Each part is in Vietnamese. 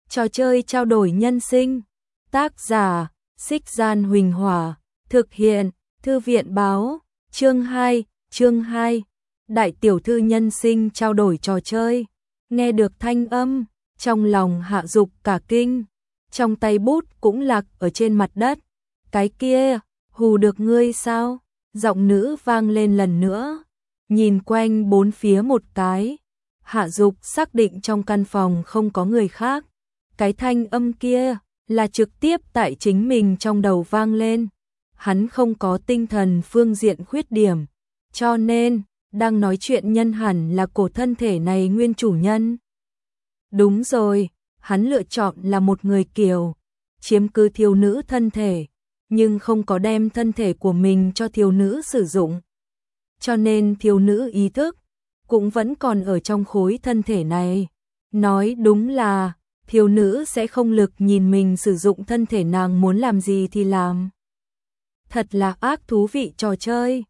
Trò chơi trao đổi nhân sinh. Tác giả: Xích Gian Huỳnh Hỏa. Thực hiện: Thư viện báo. Chương 2. Đại tiểu thư nhân sinh trao đổi trò chơi. Nghe được thanh âm, trong lòng Hạ Dục cả kinh. Trong tay bút cũng lạc ở trên mặt đất. Cái kia, hù được ngươi sao? Giọng nữ vang lên lần nữa. Nhìn quanh bốn phía một cái, Hạ Dục xác định trong căn phòng không có người khác. Cái thanh âm kia là trực tiếp tại chính mình trong đầu vang lên. Hắn không có tinh thần phương diện khuyết điểm, cho nên đang nói chuyện nhân hẳn là cổ thân thể này nguyên chủ nhân. Đúng rồi, hắn lựa chọn là một người kiều, chiếm cứ thiếu nữ thân thể, nhưng không có đem thân thể của mình cho thiếu nữ sử dụng. Cho nên thiếu nữ ý thức cũng vẫn còn ở trong khối thân thể này. Nói đúng là thiếu nữ sẽ không lực nhìn mình sử dụng thân thể, nàng muốn làm gì thì làm. Thật là ác thú vị trò chơi.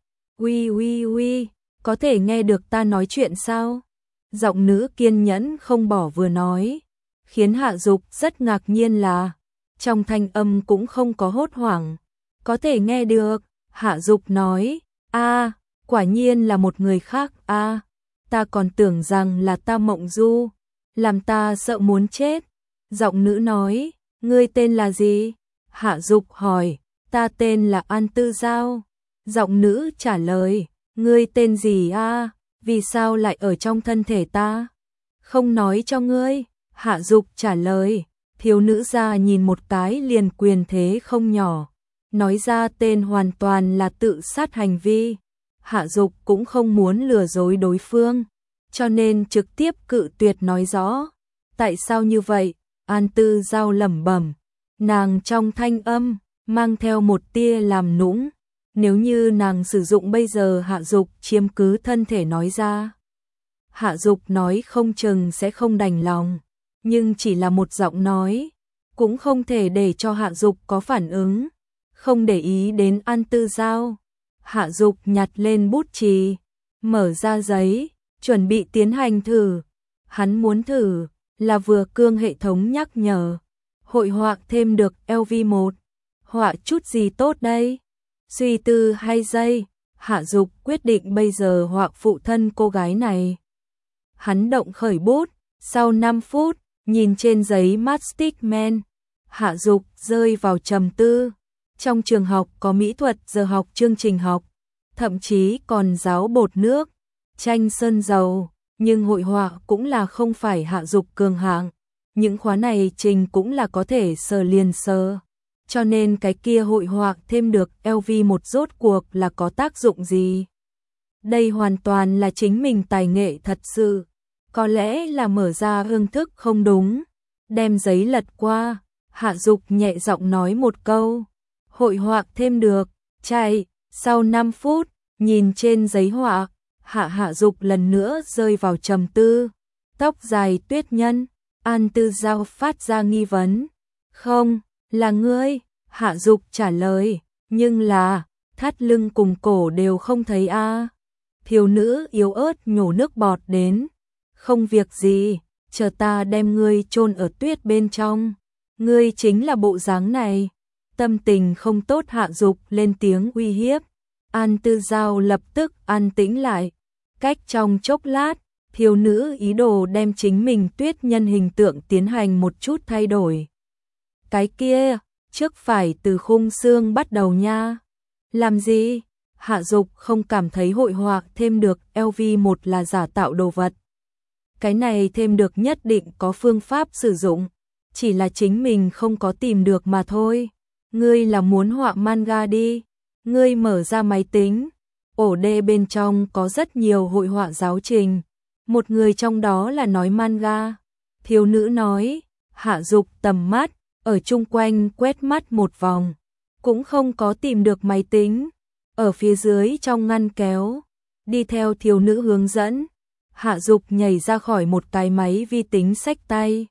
Uy, có thể nghe được ta nói chuyện sao? Giọng nữ kiên nhẫn không bỏ vừa nói, khiến Hạ Dục rất ngạc nhiên là trong thanh âm cũng không có hốt hoảng. Có thể nghe được. Hạ Dục nói, quả nhiên là một người khác. Ta còn tưởng rằng là ta mộng du, làm ta sợ muốn chết. Giọng nữ nói, ngươi tên là gì? Hạ Dục hỏi, ta tên là An Tư Giao. Giọng nữ trả lời, ngươi tên gì vì sao lại ở trong thân thể ta? Không nói cho ngươi. Hạ Dục trả lời. Thiếu nữ ra nhìn một cái liền quyền thế không nhỏ, nói ra tên hoàn toàn là tự sát hành vi. Hạ Dục cũng không muốn lừa dối đối phương, cho nên trực tiếp cự tuyệt nói rõ. Tại sao như vậy? An Tư Giao lẩm bẩm, nàng trong thanh âm mang theo một tia làm nũng. Nếu như nàng sử dụng bây giờ Hạ Dục chiếm cứ thân thể nói ra, Hạ Dục nói không chừng sẽ không đành lòng, nhưng chỉ là một giọng nói, cũng không thể để cho Hạ Dục có phản ứng. Không để ý đến An Tư Giao, Hạ Dục nhặt lên bút chì, mở ra giấy, chuẩn bị tiến hành thử. Hắn muốn thử là vừa cương hệ thống nhắc nhở, hội họa thêm được LV1, họa chút gì tốt đây? Suy tư 2 giây, Hạ Dục quyết định bây giờ họa phụ thân cô gái này. Hắn động khởi bút, sau 5 phút, nhìn trên giấy Mastic Man, Hạ Dục rơi vào trầm tư. Trong trường học có mỹ thuật giờ học chương trình học, thậm chí còn giáo bột nước, tranh sơn dầu, nhưng hội họa cũng là không phải Hạ Dục cường hạng. Những khóa này trình cũng là có thể sờ liền sờ. Cho nên cái kia hội họa thêm được LV1 rốt cuộc là có tác dụng gì? Đây hoàn toàn là chính mình tài nghệ thật sự. Có lẽ là mở ra hương thức không đúng. Đem giấy lật qua, Hạ Dục nhẹ giọng nói một câu. Hội họa thêm được, chạy. Sau 5 phút, nhìn trên giấy họa, Hạ Dục lần nữa rơi vào trầm tư. Tóc dài tuyết nhân. An Tư Giao phát ra nghi vấn. Không, là ngươi. Hạ Dục trả lời, nhưng là thắt lưng cùng cổ đều không thấy Thiếu nữ yếu ớt nhổ nước bọt đến. Không việc gì, chờ ta đem ngươi chôn ở tuyết bên trong. Ngươi chính là bộ dáng này. Tâm tình không tốt Hạ Dục lên tiếng uy hiếp. An Tư Giao lập tức an tĩnh lại. Cách trong chốc lát, thiếu nữ ý đồ đem chính mình tuyết nhân hình tượng tiến hành một chút thay đổi. Cái kia, trước phải từ khung xương bắt đầu nha. Làm gì? Hạ Dục không cảm thấy hội họa thêm được LV1 là giả tạo đồ vật. Cái này thêm được nhất định có phương pháp sử dụng, chỉ là chính mình không có tìm được mà thôi. Ngươi là muốn họa manga đi. Ngươi mở ra máy tính, ổ đê bên trong có rất nhiều hội họa giáo trình. Một người trong đó là nói manga. Thiếu nữ nói. Hạ Dục tầm mắt ở chung quanh quét mắt một vòng, cũng không có tìm được máy tính. Ở phía dưới trong ngăn kéo, đi theo thiếu nữ hướng dẫn, Hạ Dục nhảy ra khỏi một cái máy vi tính xách tay.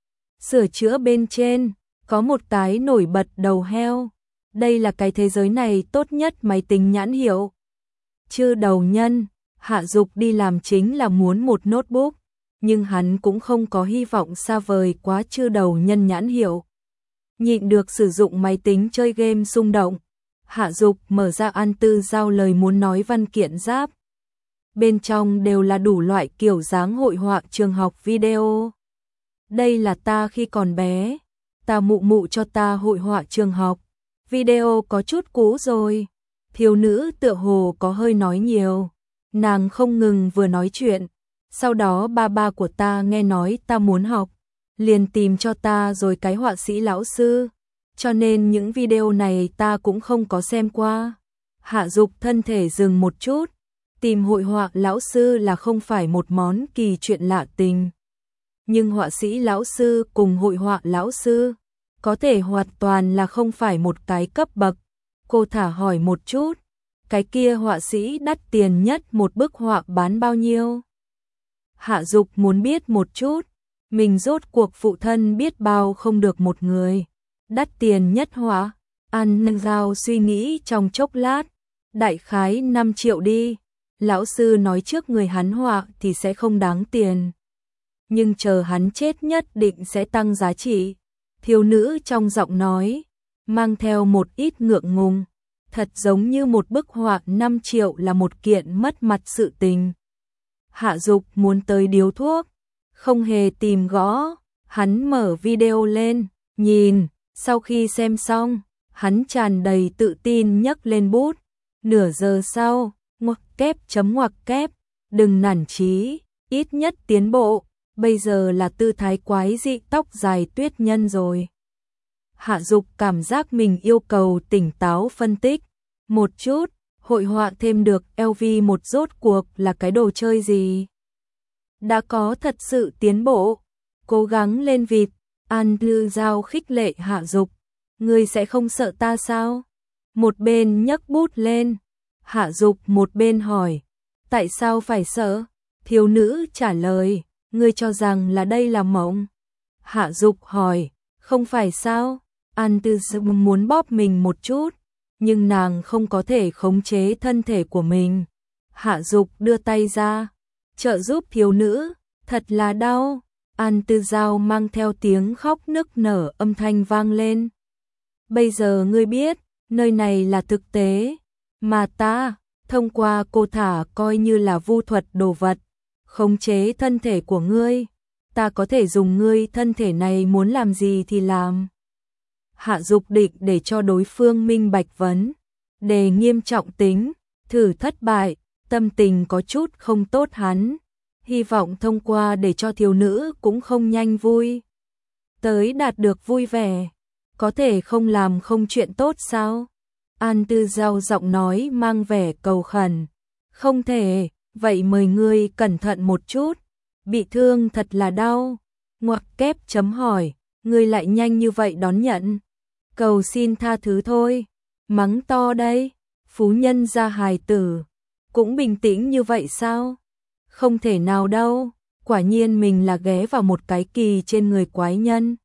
Sửa chữa bên trên, có một cái nổi bật đầu heo. Đây là cái thế giới này tốt nhất máy tính nhãn hiệu. Chư đầu nhân, Hạ Dục đi làm chính là muốn một notebook, nhưng hắn cũng không có hy vọng xa vời quá chư đầu nhân nhãn hiệu. Nhịn được sử dụng máy tính chơi game xung động, Hạ Dục mở ra An Tư Giao lời muốn nói văn kiện giáp. Bên trong đều là đủ loại kiểu dáng hội họa trường học video. Đây là ta khi còn bé, ta mụ mụ cho ta hội họa trường học. Video có chút cũ rồi. Thiếu nữ tựa hồ có hơi nói nhiều. Nàng không ngừng vừa nói chuyện. Sau đó ba của ta nghe nói ta muốn học, liền tìm cho ta rồi cái họa sĩ lão sư. Cho nên những video này ta cũng không có xem qua. Hạ Dục thân thể dừng một chút. Tìm hội họa lão sư là không phải một món kỳ chuyện lạ tình. Nhưng họa sĩ lão sư cùng hội họa lão sư có thể hoàn toàn là không phải một cái cấp bậc. Cô thả hỏi một chút, cái kia họa sĩ đắt tiền nhất một bức họa bán bao nhiêu? Hạ Dục muốn biết một chút, mình rốt cuộc phụ thân biết bao không được một người. Đắt tiền nhất họa, An Giao suy nghĩ trong chốc lát, đại khái 5 triệu đi. Lão sư nói trước người hắn họa thì sẽ không đáng tiền. Nhưng chờ hắn chết nhất định sẽ tăng giá trị. Thiếu nữ trong giọng nói, mang theo một ít ngượng ngùng. Thật giống như một bức họa 5 triệu là một kiện mất mặt sự tình. Hạ Dục muốn tới điếu thuốc, không hề tìm gõ. Hắn mở video lên, nhìn, sau khi xem xong, hắn tràn đầy tự tin nhấc lên bút. Nửa giờ sau, ngoặc kép chấm ngoặc kép, đừng nản chí, ít nhất tiến bộ, bây giờ là tư thái quái dị tóc dài tuyết nhân rồi. Hạ Dục cảm giác mình yêu cầu tỉnh táo phân tích một chút, hội họa thêm được LV1 rốt cuộc là cái đồ chơi gì? Đã có thật sự tiến bộ, cố gắng lên vịt. An Tư Giao khích lệ Hạ Dục, ngươi sẽ không sợ ta sao? Một bên nhấc bút lên, Hạ Dục một bên hỏi, tại sao phải sợ? Thiếu nữ trả lời, ngươi cho rằng là đây là mộng. Hạ Dục hỏi, không phải sao? An Tư Giao muốn bóp mình một chút, nhưng nàng không có thể khống chế thân thể của mình. Hạ Dục đưa tay ra, trợ giúp thiếu nữ, thật là đau. An Tư Giao mang theo tiếng khóc nức nở âm thanh vang lên. Bây giờ ngươi biết, nơi này là thực tế, mà ta, thông qua cô thả coi như là vu thuật đồ vật, khống chế thân thể của ngươi, ta có thể dùng ngươi thân thể này muốn làm gì thì làm. Hạ Dục định để cho đối phương minh bạch vấn đề nghiêm trọng tính, thử thất bại, tâm tình có chút không tốt hắn. Hy vọng thông qua để cho thiếu nữ cũng không nhanh vui tới đạt được vui vẻ. Có thể không làm không chuyện tốt sao? An Tư Giao giọng nói mang vẻ cầu khẩn. Không thể, vậy mời ngươi cẩn thận một chút. Bị thương thật là đau. Ngoặc kép chấm hỏi, ngươi lại nhanh như vậy đón nhận. Cầu xin tha thứ thôi. Mắng to đây, phú nhân gia hài tử. Cũng bình tĩnh như vậy sao? Không thể nào đâu, quả nhiên mình là ghé vào một cái kỳ trên người quái nhân.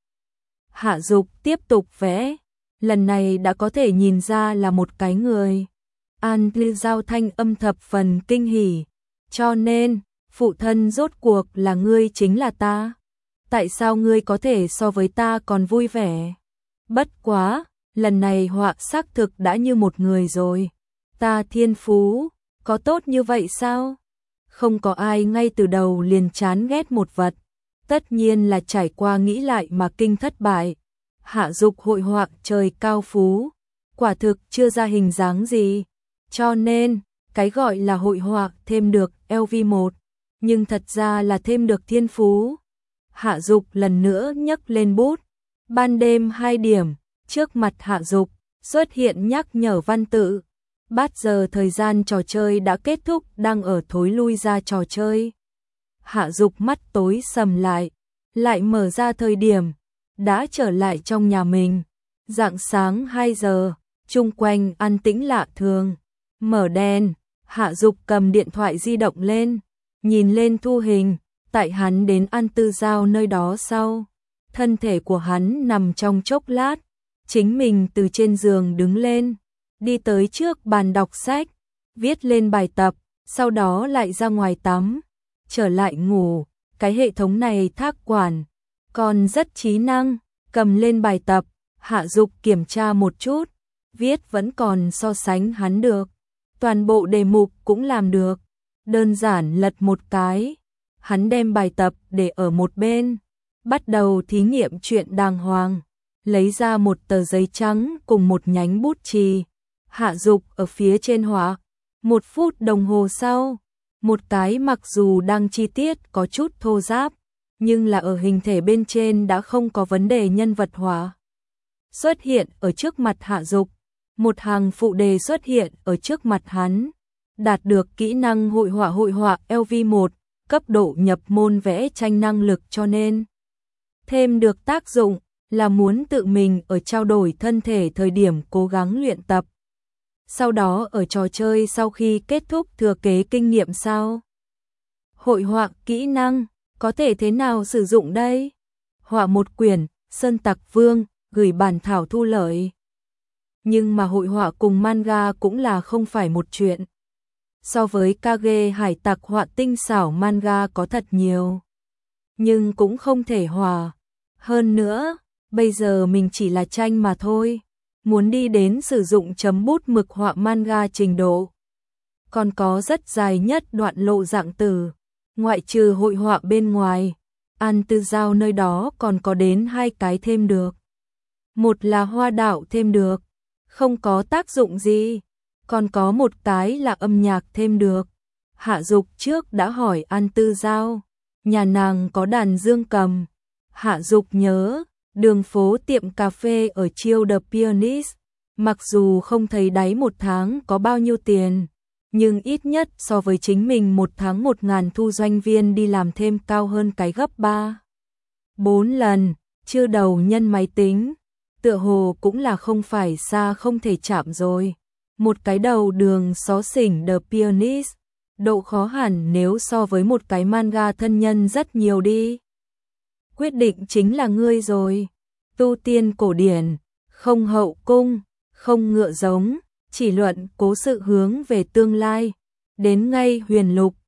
Hạ Dục tiếp tục vẽ, lần này đã có thể nhìn ra là một cái người. An Tư Giao thanh âm thập phần kinh hỉ, cho nên, phụ thân rốt cuộc là ngươi chính là ta. Tại sao ngươi có thể so với ta còn vui vẻ? Bất quá, lần này họa xác thực đã như một người rồi. Ta thiên phú, có tốt như vậy sao? Không có ai ngay từ đầu liền chán ghét một vật, tất nhiên là trải qua nghĩ lại mà kinh thất bại. Hạ Dục hội họa trời cao phú, quả thực chưa ra hình dáng gì, cho nên cái gọi là hội họa thêm được LV1, nhưng thật ra là thêm được thiên phú. Hạ Dục lần nữa nhấc lên bút, ban đêm 2 điểm, trước mặt Hạ Dục xuất hiện nhắc nhở văn tự. Bát giờ thời gian trò chơi đã kết thúc, đang ở thối lui ra trò chơi. Hạ Dục mắt tối sầm lại mở ra thời điểm, đã trở lại trong nhà mình. Rạng sáng 2 giờ, chung quanh an tĩnh lạ thường. Mở đèn, Hạ Dục cầm điện thoại di động lên, nhìn lên thu hình, tại hắn đến An Tư Giao nơi đó sau. Thân thể của hắn nằm trong chốc lát, chính mình từ trên giường đứng lên. Đi tới trước bàn đọc sách, viết lên bài tập, sau đó lại ra ngoài tắm, trở lại ngủ, cái hệ thống này thác quản, còn rất trí năng, cầm lên bài tập, Hạ Dục kiểm tra một chút, viết vẫn còn so sánh hắn được, toàn bộ đề mục cũng làm được, đơn giản lật một cái, hắn đem bài tập để ở một bên, bắt đầu thí nghiệm chuyện đàng hoàng, lấy ra một tờ giấy trắng cùng một nhánh bút chì, Hạ Dục ở phía trên họa, 1 phút đồng hồ sau, một cái mặc dù đang chi tiết có chút thô ráp, nhưng là ở hình thể bên trên đã không có vấn đề nhân vật hóa. Xuất hiện ở trước mặt Hạ Dục, một hàng phụ đề xuất hiện ở trước mặt hắn, đạt được kỹ năng hội họa LV1, cấp độ nhập môn vẽ tranh năng lực cho nên thêm được tác dụng là muốn tự mình ở trao đổi thân thể thời điểm cố gắng luyện tập. Sau đó ở trò chơi sau khi kết thúc thừa kế kinh nghiệm sao? Hội họa kỹ năng, có thể thế nào sử dụng đây? Họa một quyển, Sơn Tặc Vương, gửi bản thảo thu lợi. Nhưng mà hội họa cùng manga cũng là không phải một chuyện. So với Kage hải tặc họa tinh xảo manga có thật nhiều. Nhưng cũng không thể hòa. Hơn nữa, bây giờ mình chỉ là tranh mà thôi. Muốn đi đến sử dụng chấm bút mực họa manga trình độ. Còn có rất dài nhất đoạn lộ dạng từ. Ngoại trừ hội họa bên ngoài, An Tư Giao nơi đó còn có đến 2 cái thêm được. Một là hoa đạo thêm được, không có tác dụng gì. Còn có một cái là âm nhạc thêm được. Hạ Dục trước đã hỏi An Tư Giao, nhà nàng có đàn dương cầm. Hạ Dục nhớ, đường phố tiệm cà phê ở Chill the Pianist, mặc dù không thấy đáy một tháng có bao nhiêu tiền, nhưng ít nhất so với chính mình một tháng 1.000 thu doanh viên đi làm thêm cao hơn cái gấp 3-4 lần, chưa đầu nhân máy tính, tựa hồ cũng là không phải xa không thể chạm rồi. Một cái đầu đường xó xỉnh The Pianist, độ khó hẳn nếu so với một cái manga thân nhân rất nhiều đi. Quyết định chính là ngươi rồi. Tu tiên cổ điển, không hậu cung, không ngựa giống, chỉ luận cố sự hướng về tương lai. Đến ngay huyền lục,